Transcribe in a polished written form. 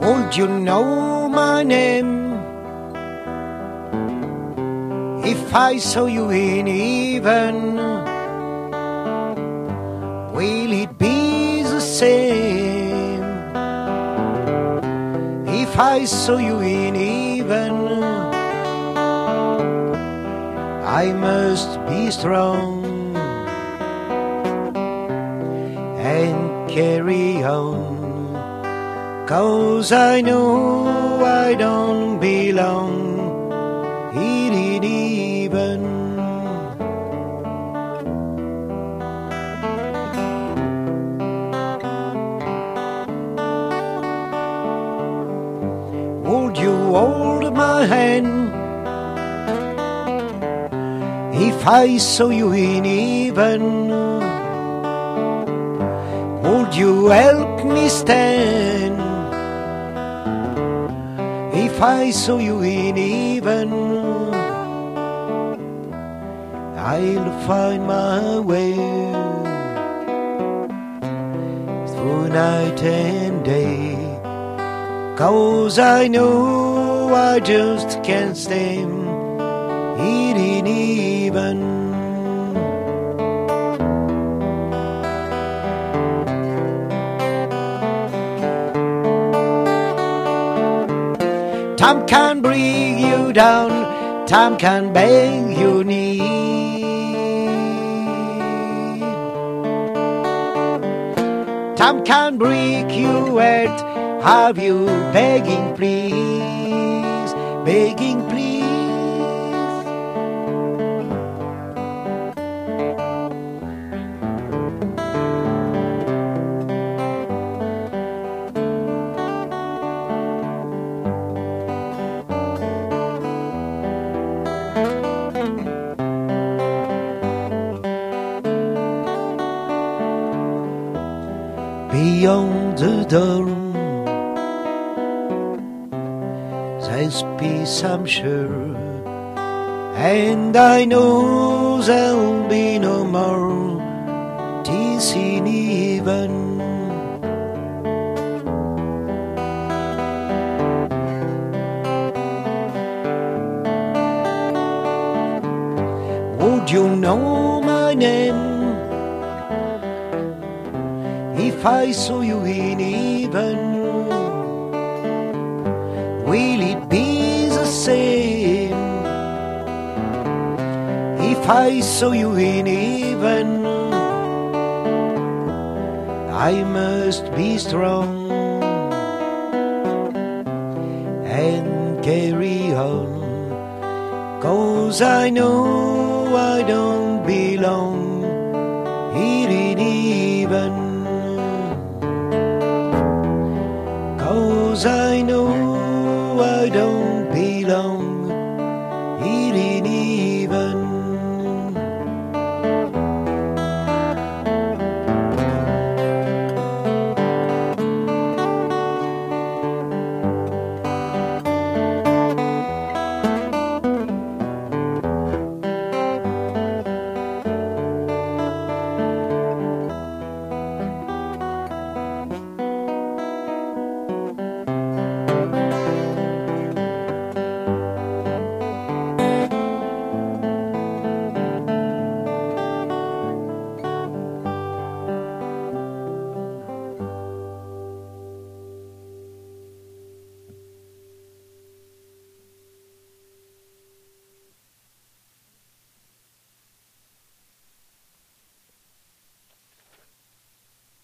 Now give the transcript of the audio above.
Would you know my name if I saw you in heaven? Will it be the same if I saw you in heaven? I must be strong and carry on, 'cause I know I don't belong in heaven. Would you hold my hand if I saw you in heaven? Would you help me stand if I saw you in heaven? I'll find my way through night and day, 'cause I know I just can't stand it in heaven. Time can bring you down, time can beg you need. Time can break you heart, have you begging please, begging please. Beyond the door, there's peace, I'm sure, and I know there'll be no more tears in heaven. Would you know my name if I saw you in heaven? Will it be the same if I saw you in heaven? I must be strong and carry on, 'cause I know I don't belong here in heaven. 'Cause I know